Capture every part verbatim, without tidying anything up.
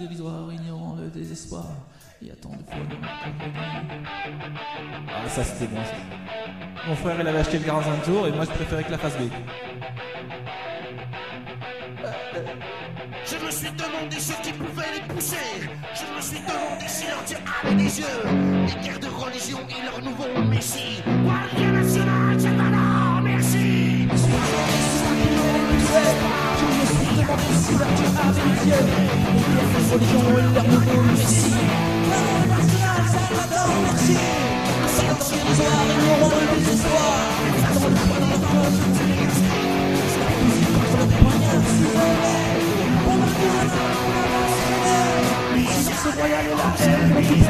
dérisoire, ignorant le désespoir. Il y a tant de fois dans ma compagnie. Ah, ça c'était bon ça. Mon frère il avait acheté le quarante-cinq tours et moi je préférais que la face B. Je me suis demandé ce qui pouvait les pousser. Je me suis demandé si leur Dieu avait des yeux. Les guerres de religion et leur nouveau messie. Guardia nationale, c'est pas là, merci. Je me suis demandé si leur Dieu avait des yeux. Les guerres de religion et leur nouveau messie. Guardia nationale, Salvador, merci. Salvador dérisoire, ignorant le désespoir. Dans le poing dans la gorge. La musique contre le poignard, si volé. Ce royal est la haine occupée.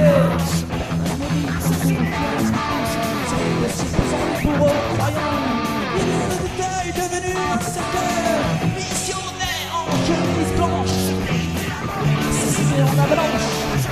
C'est pesant pour eux, croyants. Il est le détail devenu un cercueil. Missionnaire en chemise blanche. Assassiné en avalanche.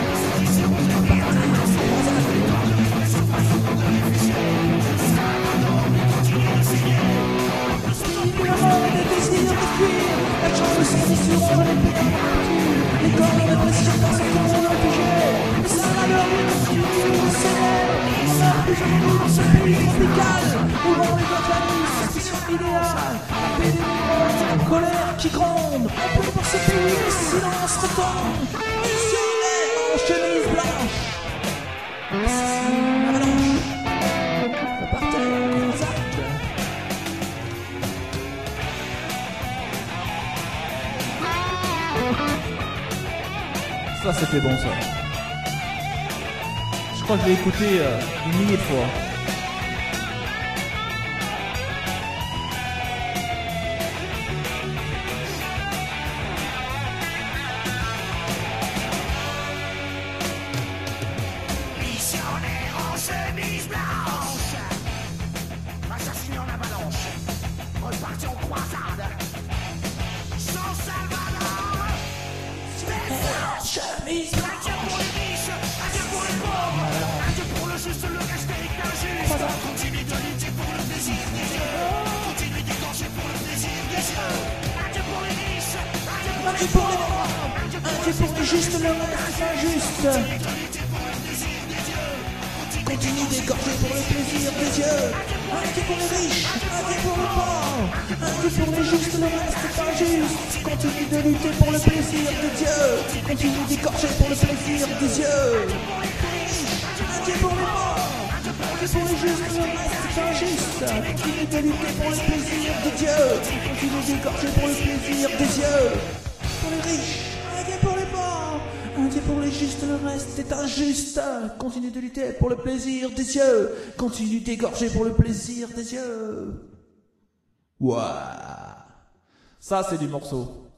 Il y aura des désirs de fuir. La chance de son issue, on les pénètre. Les corps de répression dans ce monde infligé. Le Salvador est le Sénat. On meurt plus jamais nous dans ce pays tropical. Où l'on les voit famille, suspicion idéale. La paix des migrants, la colère qui gronde. On peut pour ce pays, le silence retombe. Missionnaire en chemise blanche. Assassiné en avalanche. Repartez en Cosaque. Ça c'était bon ça. Je crois que je l'ai écouté euh, une millier de fois. Missionnaire en chemise blanche. Assassiné en avalanche. Reparti en croisade. Sans Salvador. Chemise Un Dieu pour les riches, un Dieu pour les pauvres, un Dieu pour le juste, le reste est injuste. Continue de lutter pour le plaisir des yeux. Continue d'égorger pour le plaisir des yeux. Un Dieu pour les riches, un Dieu pour Un les Dieu pour les pauvres, pauvres, un Dieu un Dieu pour les justes, le reste est injuste. continue de lutter pour le plaisir des yeux. Continue d'égorger pour le plaisir des yeux. Un Dieu pour les riches, un Dieu pour les pauvres, un Dieu pour les justes, le reste est injuste. Continue de lutter pour le plaisir de Dieu. Continue d'égorger pour le plaisir des yeux. Un Dieu pour les pauvres, un Dieu pour les justes, le reste est injuste. Continue de lutter pour le plaisir de Dieu. Continue d'égorger pour le plaisir des yeux. Pour les riches, un Dieu pour les pauvres, un Dieu pour les justes, le reste est injuste. Continue de lutter pour le plaisir des yeux. Continue d'égorger pour le plaisir des yeux. Ouah. Ça c'est du morceau.